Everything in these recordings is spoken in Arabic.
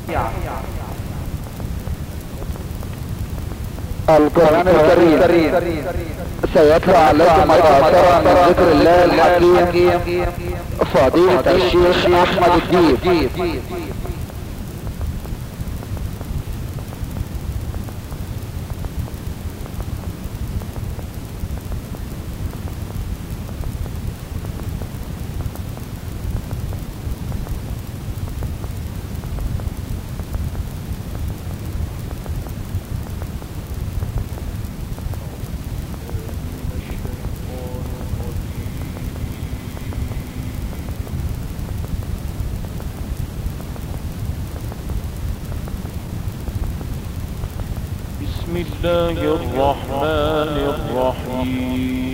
القرآن الكريم سيتلو عليكم آثارا من ذكر الله الحكيم فضيلة الشيخ أحمد الديب. بسم الله الرحمن الرحيم.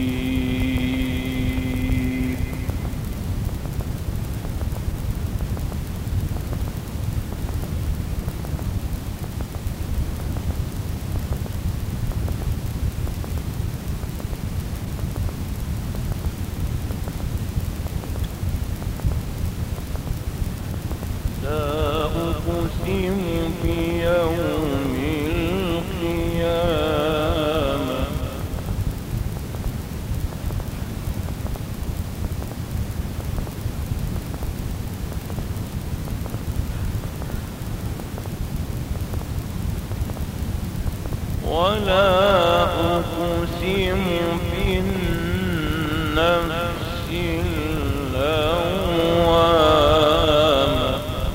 لا أقسم بيوم القيامة ولا أقسم بالنفس اللوامة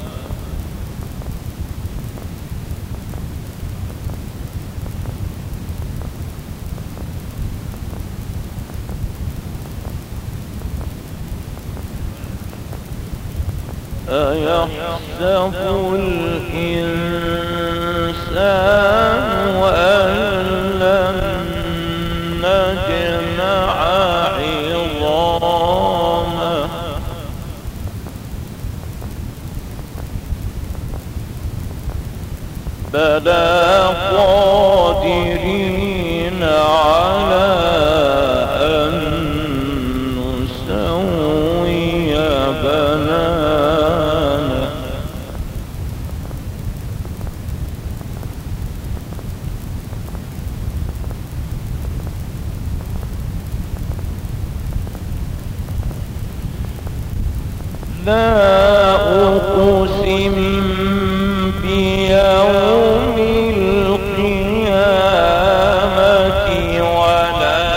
أيحسب الإنسان أن لن نجمع عظامه بلى قادرين على أن نسوي بنانه لا أقسم بيوم القيامة ولا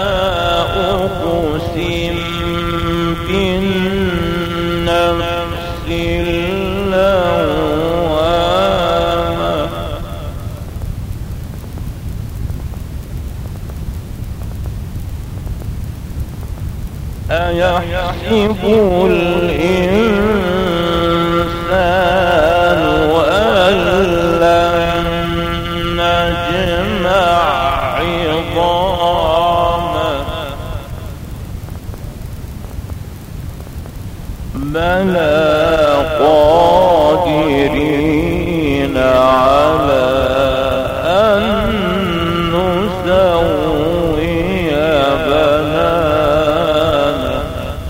أقسم بالنفس اللوامة أيحسب الإنسان أن لن نجمع عظامه بلى قادرين على أن نسوي بنانه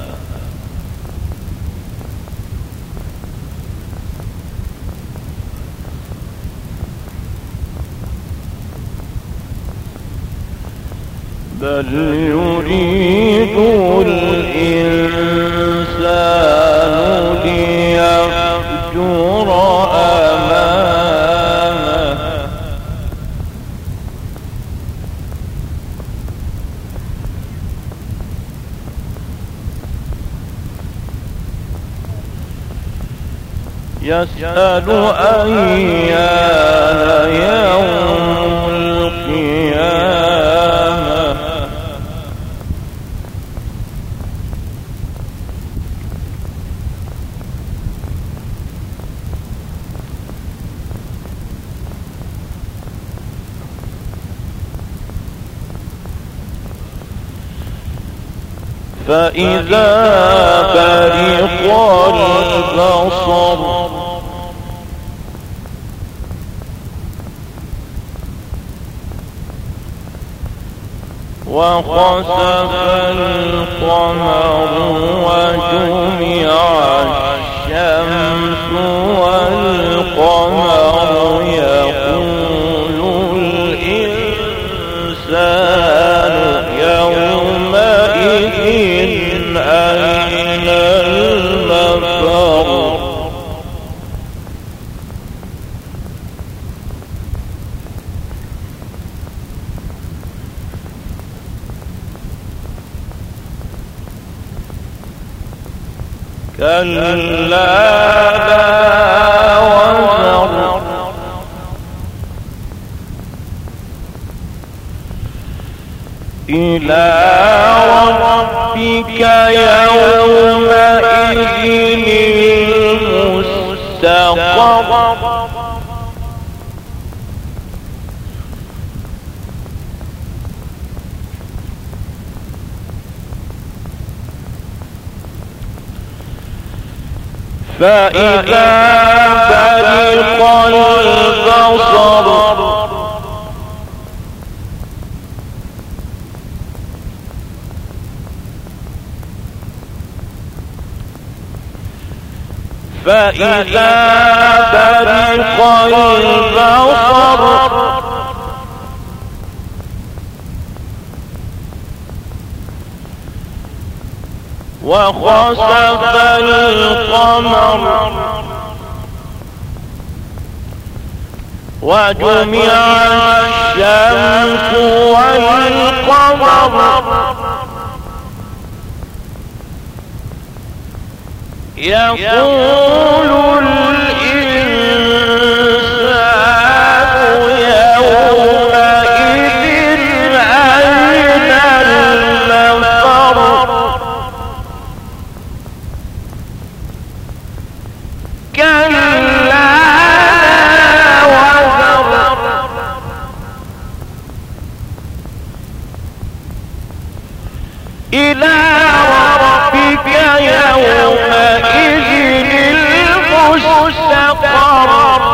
بل يريد الإنسان ليفجر أمامه يسأل أيان يوم القيامة فإذا برق البصر وخسف القمر وجمع الشمس والقمر القمر يقول الإنسان يومئذ أين المفر كلا لا وزر إلى ربك يومئذ المستقر فإذا برق البصر فإذا برق البصر وخسف القمر وجمع الشمس والقمر يقول الإنسان يومئذ أين المفر كلا لا وزر إلى ربك يومئذ المستقر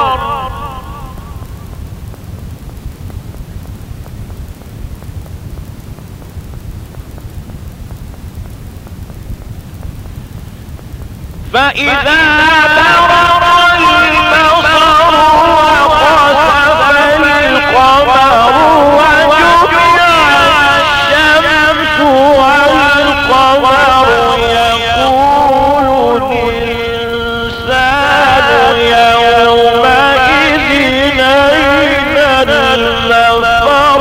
فإذا برق البصر وخسف القمر وجمع الشمس والقمر يقول الإنسان يومئذ أين المفر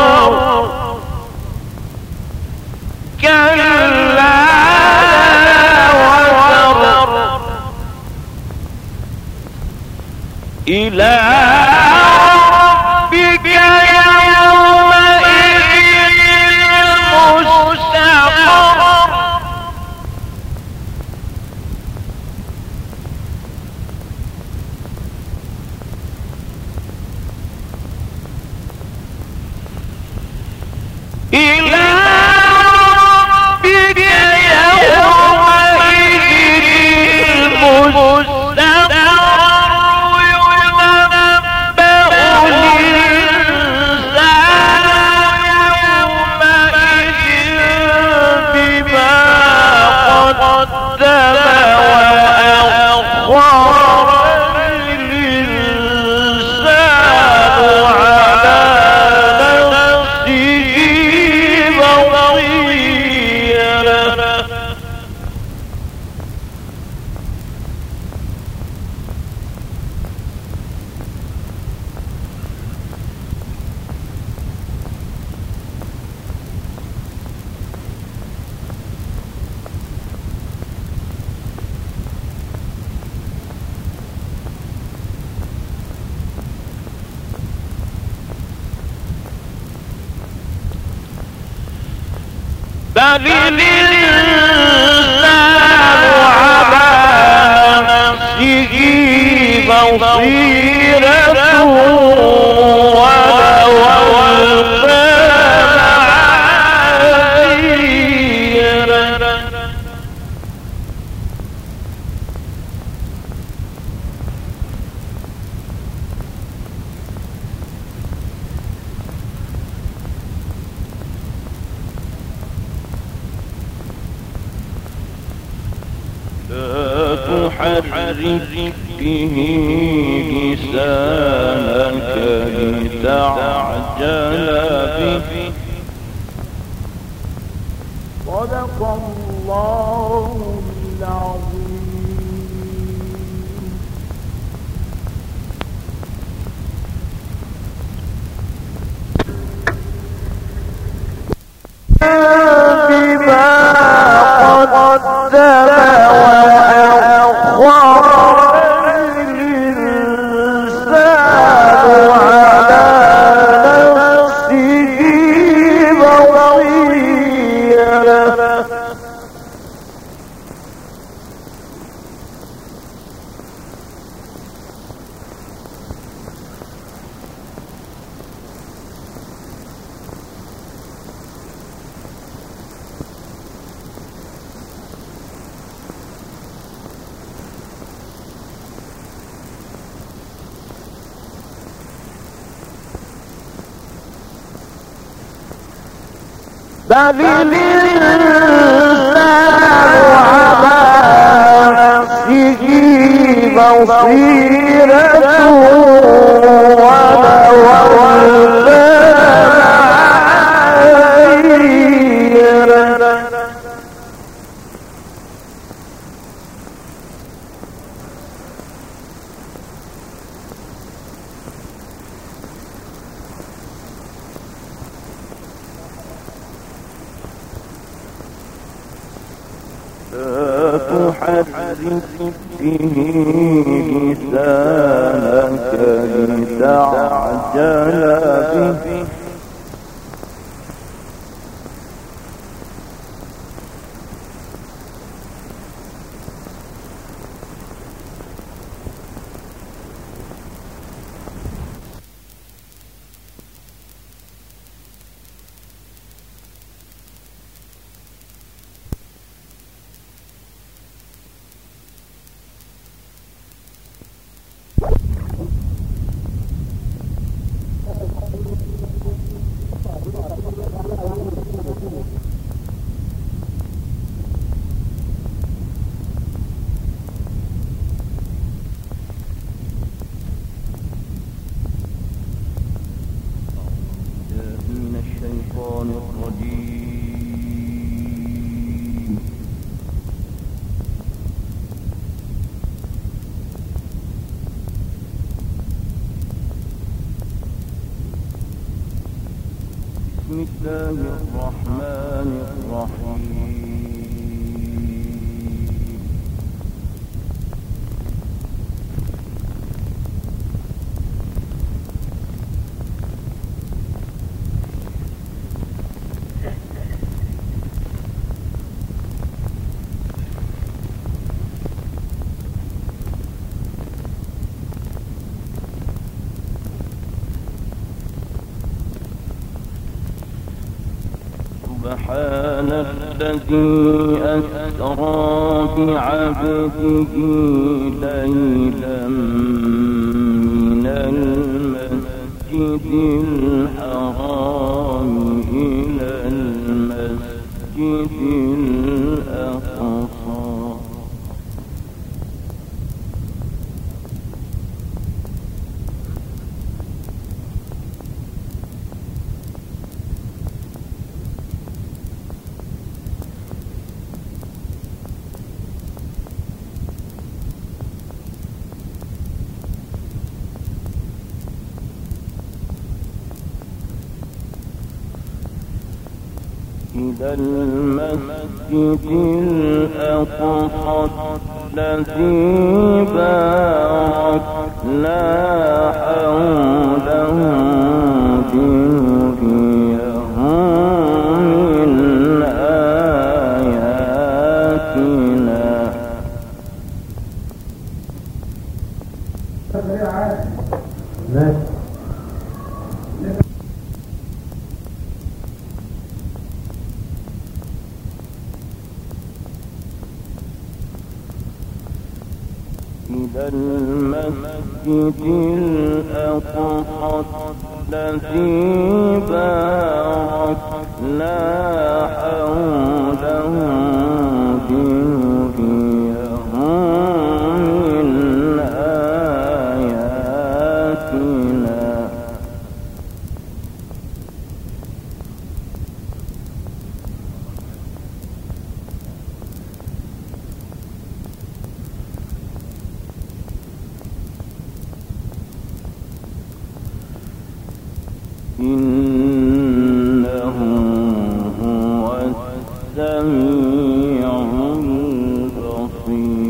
كلا إلى ربك يومئذ المستقر إلى ربك يومئذ المستقر بل الإنسان على نفسه بصيرة ولو ألقى معاذيره لا تحرك به لسانك لتعجل به. صدق الله العظيم. بما قدم وأخر الإنسان على نفسه بصيرة. بل الإنسان على نفسه بصيرة ولو تحرك به لسانك لتعجل به. الشيطان الرجيم. بسم الله الرحمن الرحيم. سبحان الذي أسرى بعبده ليلا من المسجد الحرام إلى المسجد الأقصى. إلى المسجد الأقصى الذي باركنا حوله لنريه من آياتنا. إلى المسجد الأقصى الذي باركنا حوله لنريه من آياتنا. إنه هو السميع البصير.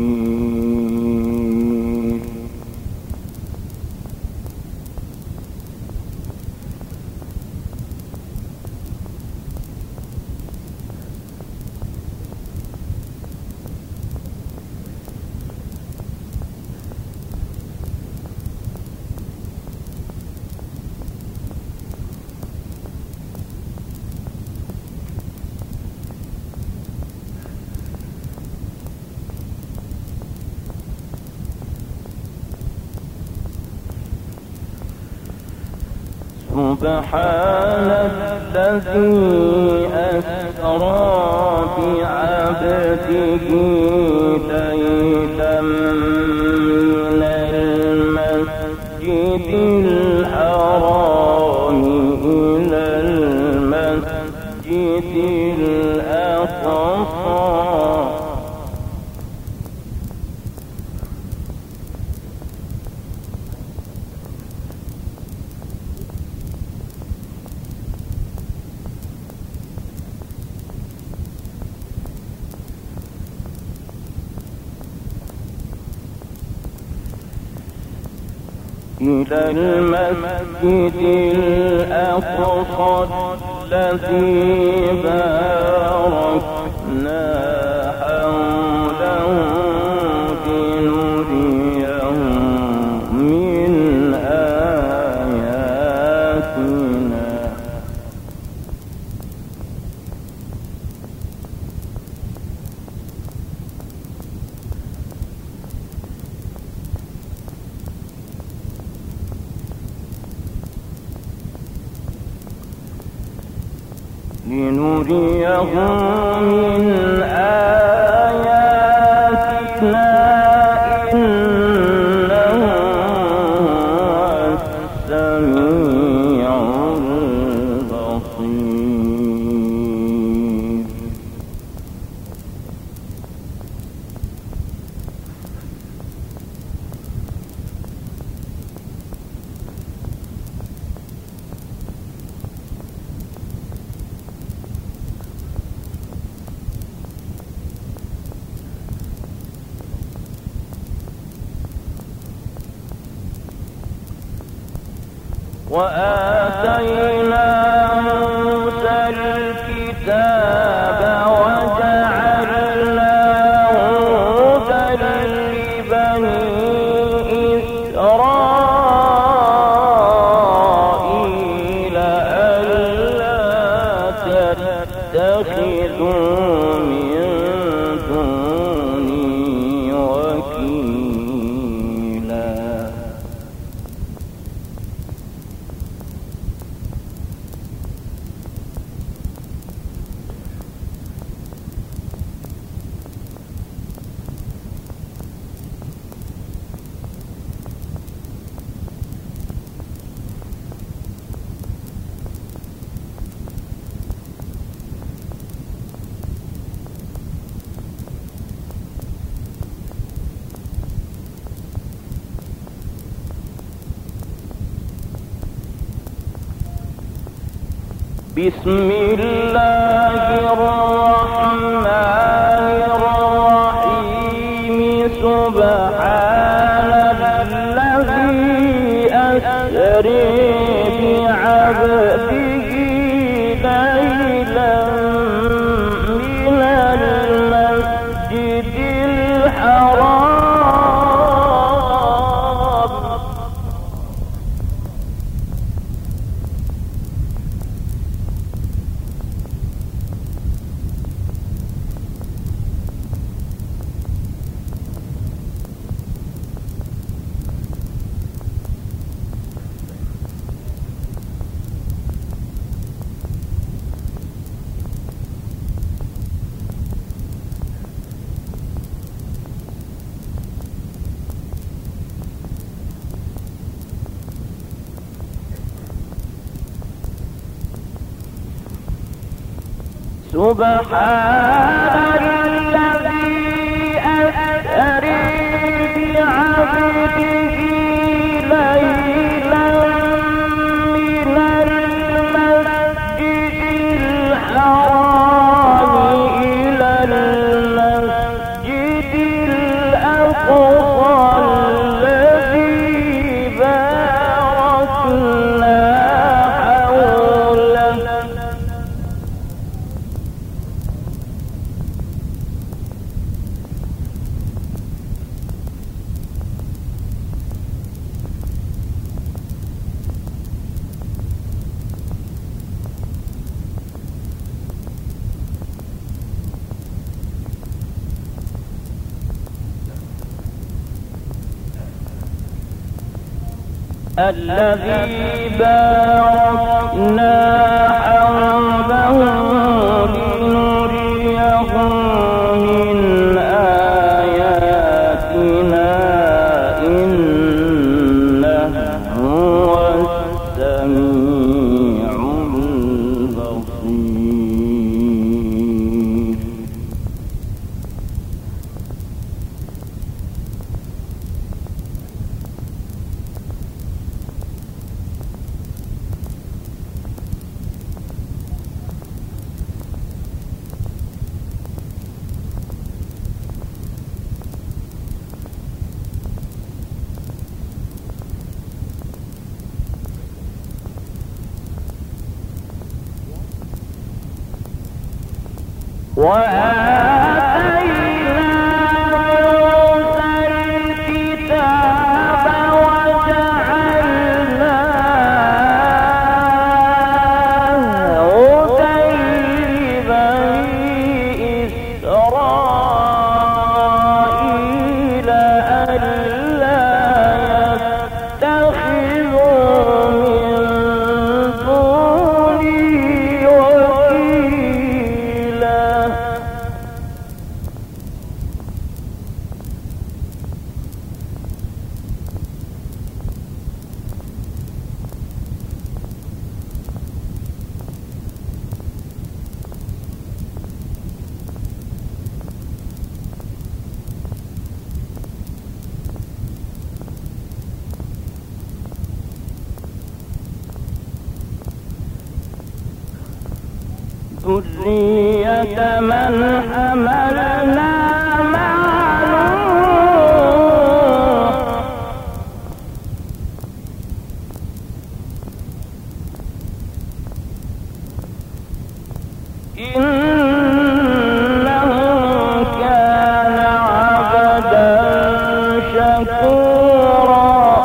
سبحان الذي أسرى بعبده ليلا من المسجد الحرام إلى المسجد الأقصى إلى المسجد الأقصى الذي باركنا حوله لنريه من آياتنا. لنريه من آياتنا إنه هو السميع البصير. وآتينا موسى الكتاب وجعلناه هدى لبني إسرائيل ألا تتخذوا من دوني وكيلا. بسم الله الرحمن الرحيم. سبحان الذي أسري بعبده ليلا من المسجد الحرام سبحان الذي أسري بعبده ليلا من الذي باركنا حوله لنريه من آياتنا إنه هو السميع البصير. وآتينا موسى الكتاب وجعلناه هدى لبني إسرائيل ألا يتخذوا من دوني وكيلا. ذرية من حملنا مع نوح إنه كان عبدا شكورا.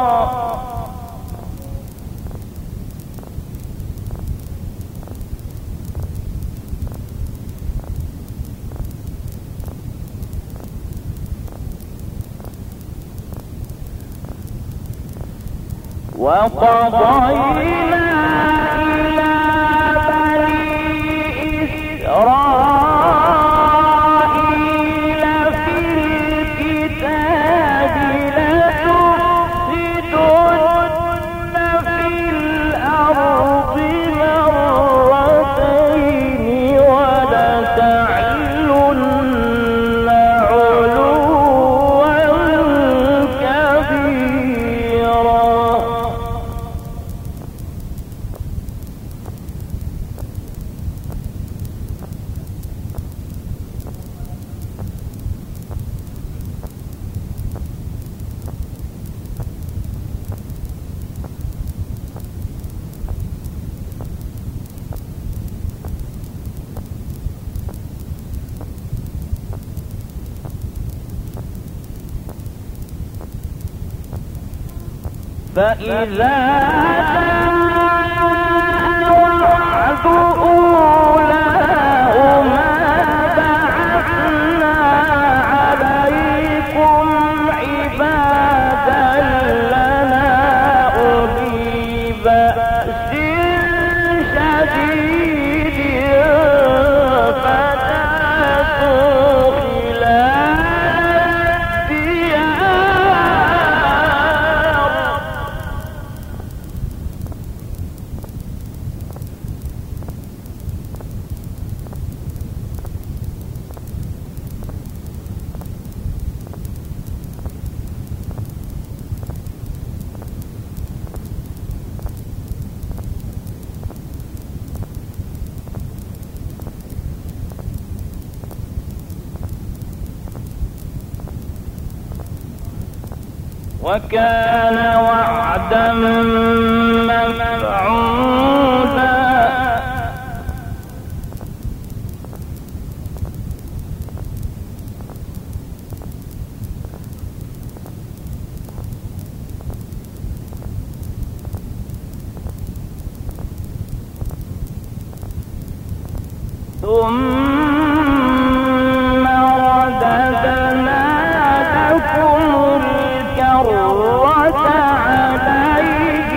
وقضينا إلى بني إسرائيل في الكتاب لتفسدن في الأرض مرتين ولتعلن علوا كبيرا. فإذا وعد أولاهما بعثنا عليكم عبادا لنا أولي بأس شديد فجاسوا خلال الديار. وكان وعدا مفعولا. ثم رددنا لكم الكرة عليهم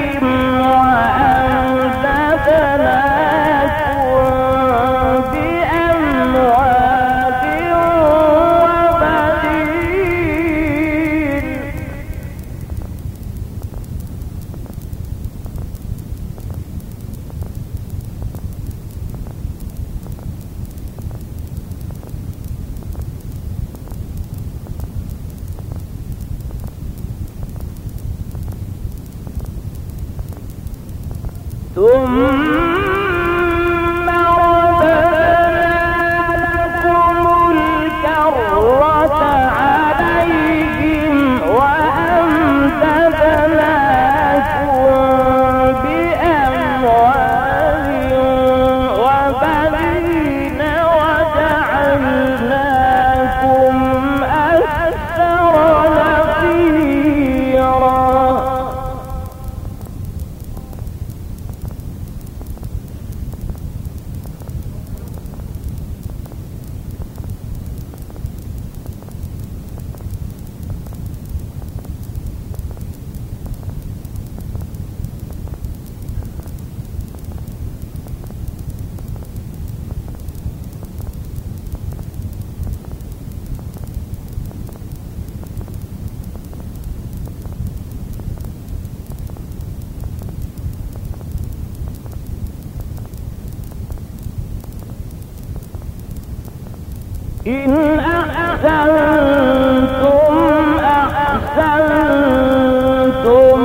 إن أحسنتم أحسنتم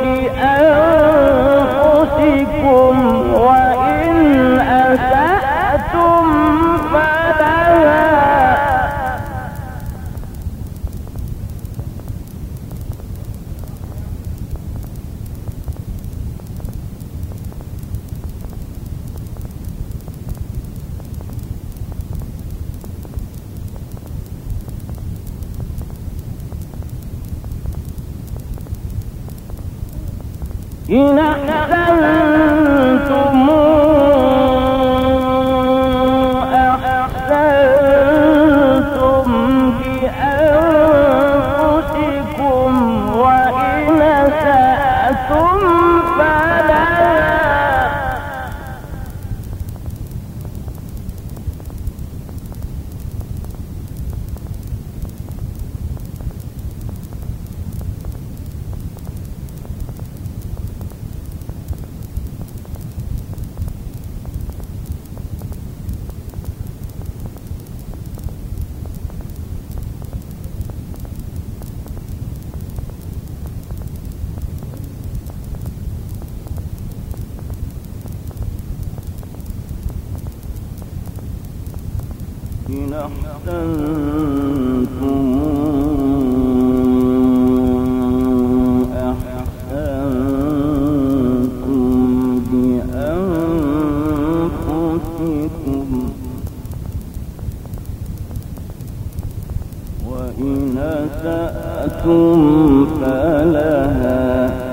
لأنفسكم وإن أسأتم فلها إن أحسنتم أحسنتم لأنفسكم وإن أسأتم فلها إن أحسنتم أحسنتم لأنفسكم وإن أسأتم فلها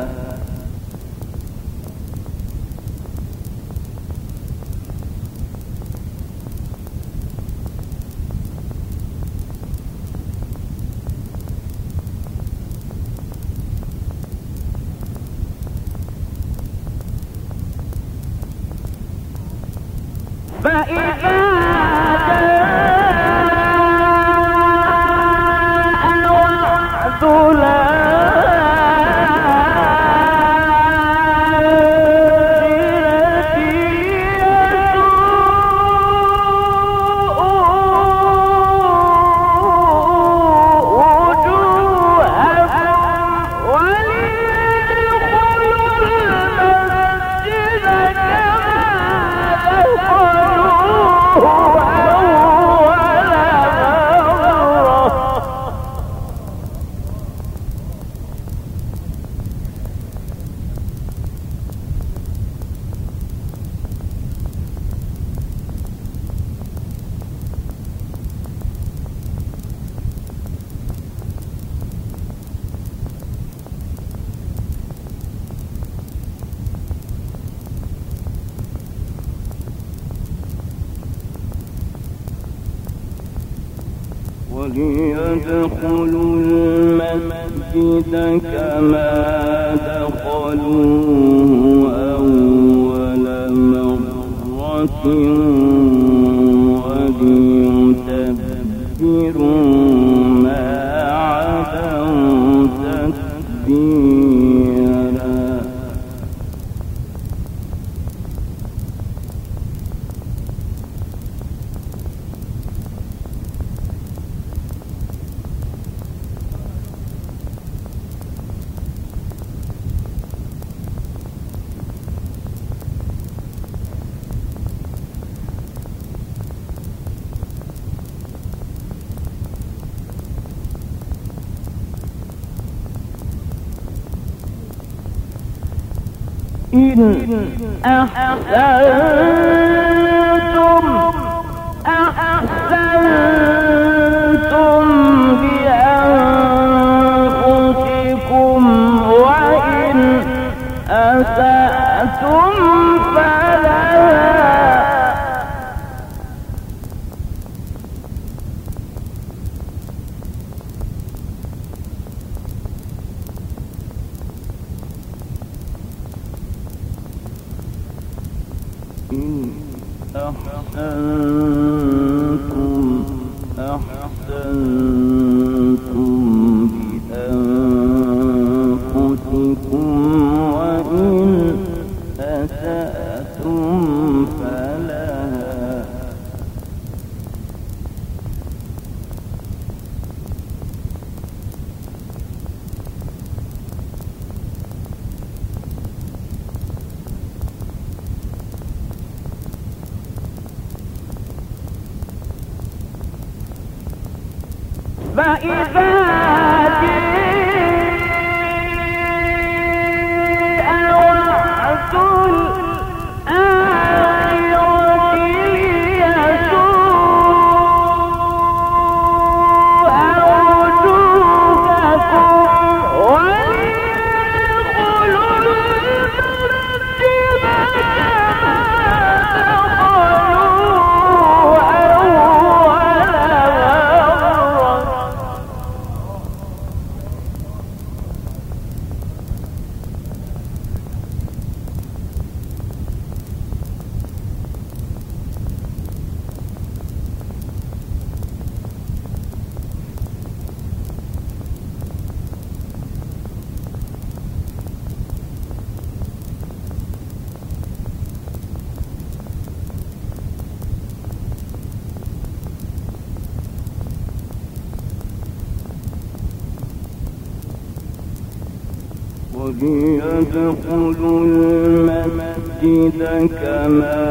فإذا جاء وعد الآخرة وجوهكم وليدخلوا المسجد وليدخلوا المسجد كما دخلوه أول مرة وليتبروا ما علوا تتبيرا إن أحسنتم لأنفسكم وإن أسأتم فلها إن أحسنتم لأنفسكم وإن أسأتم فلها فإذا جاء وعد الآخرة ليسوء وجوهكم ويدخلوا المسجد وليدخلوا المسجد كما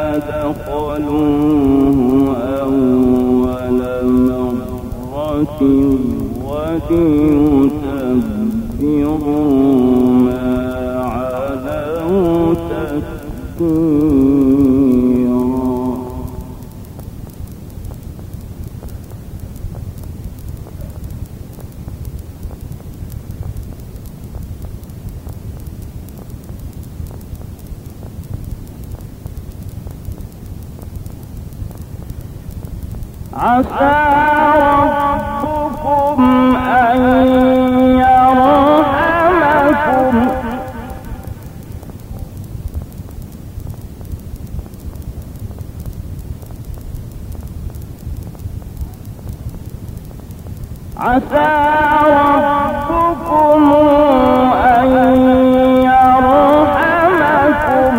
دخلوه أول مرة وليتبروا ما علوا تتبيرا عسى ربكم أن يرحمكم عسى ربكم أن يرحمكم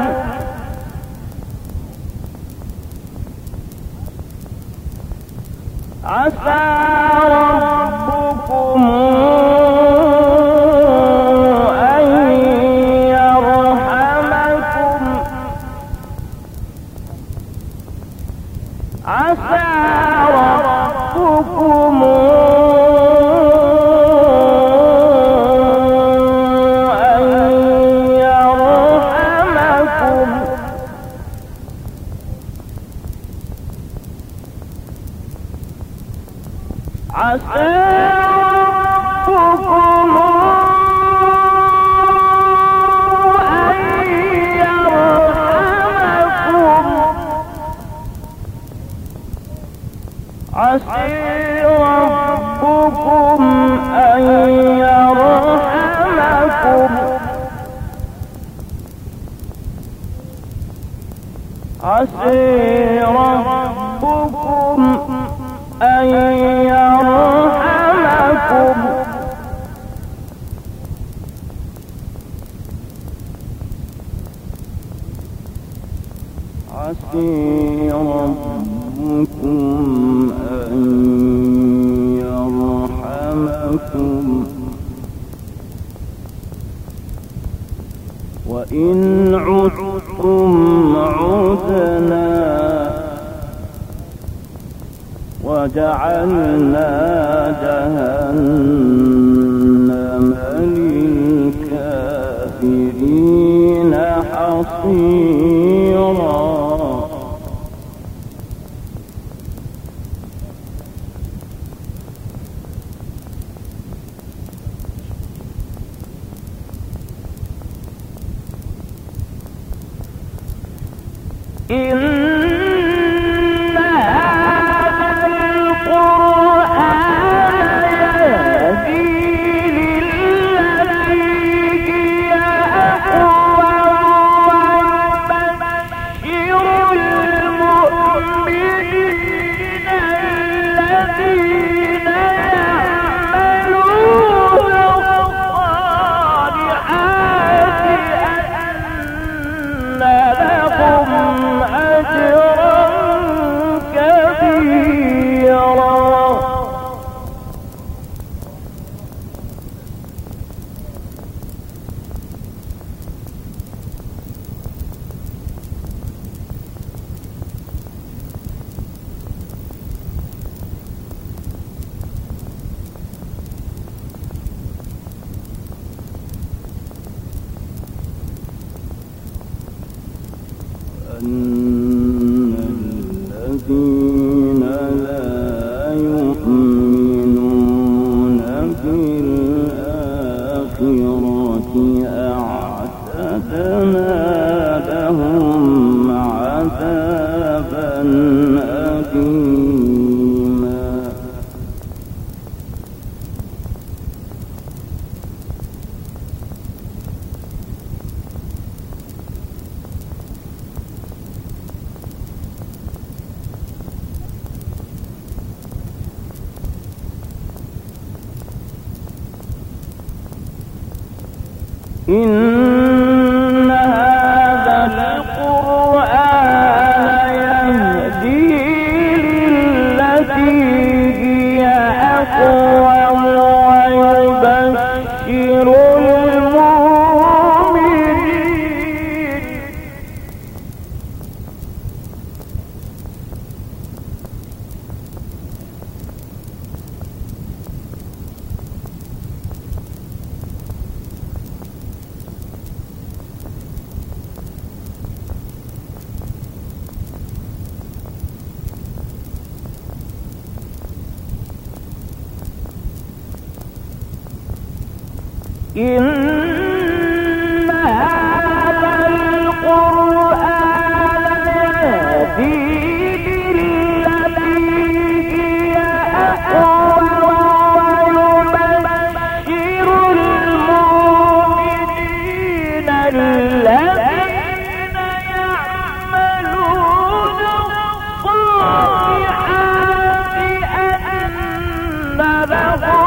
عسى ربكم أن يرحمكم عسى ربكم أن يرحمكم عسى ربكم أن يرحمكم عسى ربكم أن يرحمكم عسى ربكم أن يرحمكم عسى ربكم أن يرحمكم وإن عدتم عدنا وجعلنا جهنم للكافرين الكافرين حصيرا. أن الذين لا يؤمنون بالآخرة أعتدنا لهم عذابا أليما. إن هذا القرآن يهدي للتي هي أقوم ويبشر المؤمنين إن هذا القرآن يهدي للتي هي أقوم ويبشر المؤمنين الذين يعملون الصالحات أن لهم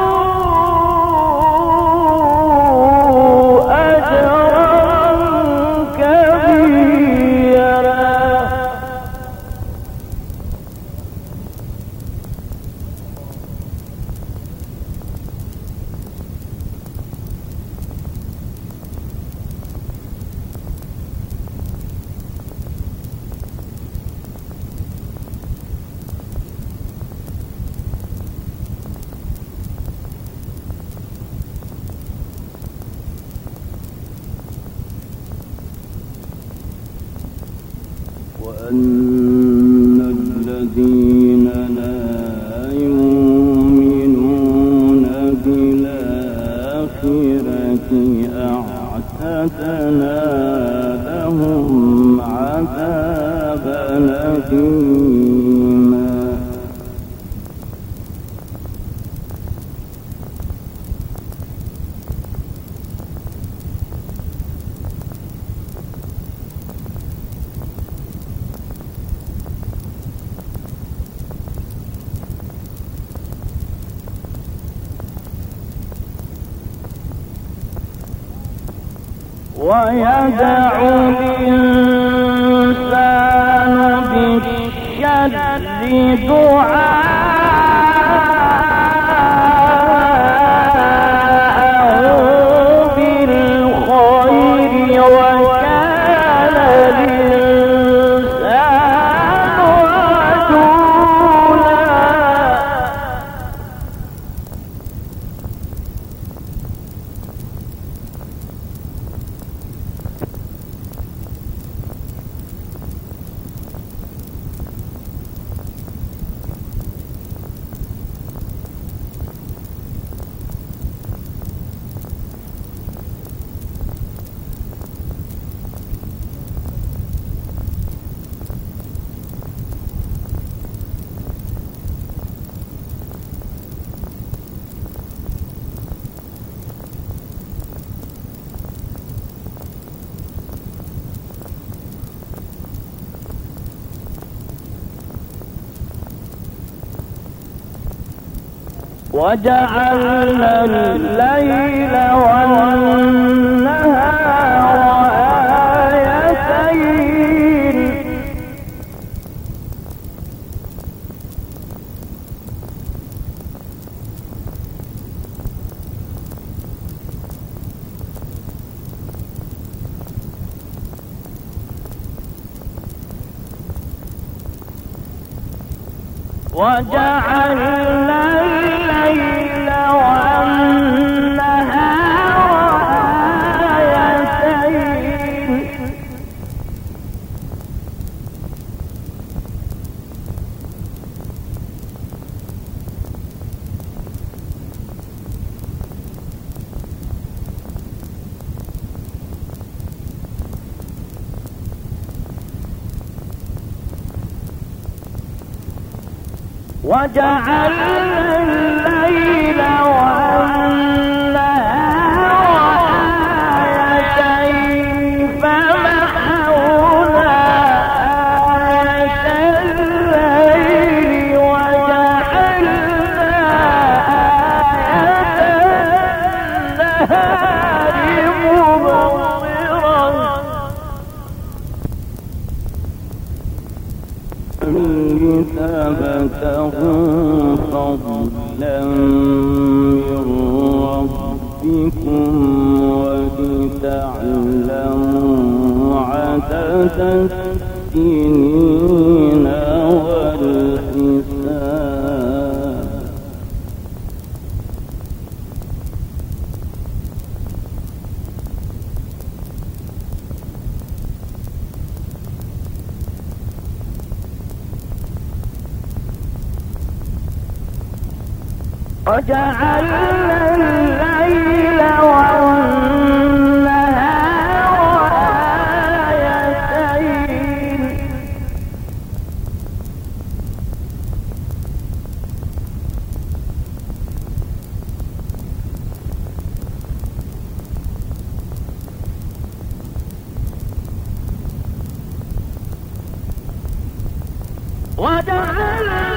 وأن الذين لا يؤمنون بالآخرة أعتدنا لهم عذابا أليما. ويدع الإنسان بالشر دعاءه بالخير وكان الإنسان عجولا. وجعلنا الليل والنهار آيتين وجعلنا الليل والنهار آيتين وجعلنا الليل والنهار آيتين فمحونا آية الليل وجعلنا آية النهار مبصرة لتبتغوا فضلا من ربكم ولتعلموا عدد السنين والحساب وجعلنا الليل والنهار آيتين وجعلنا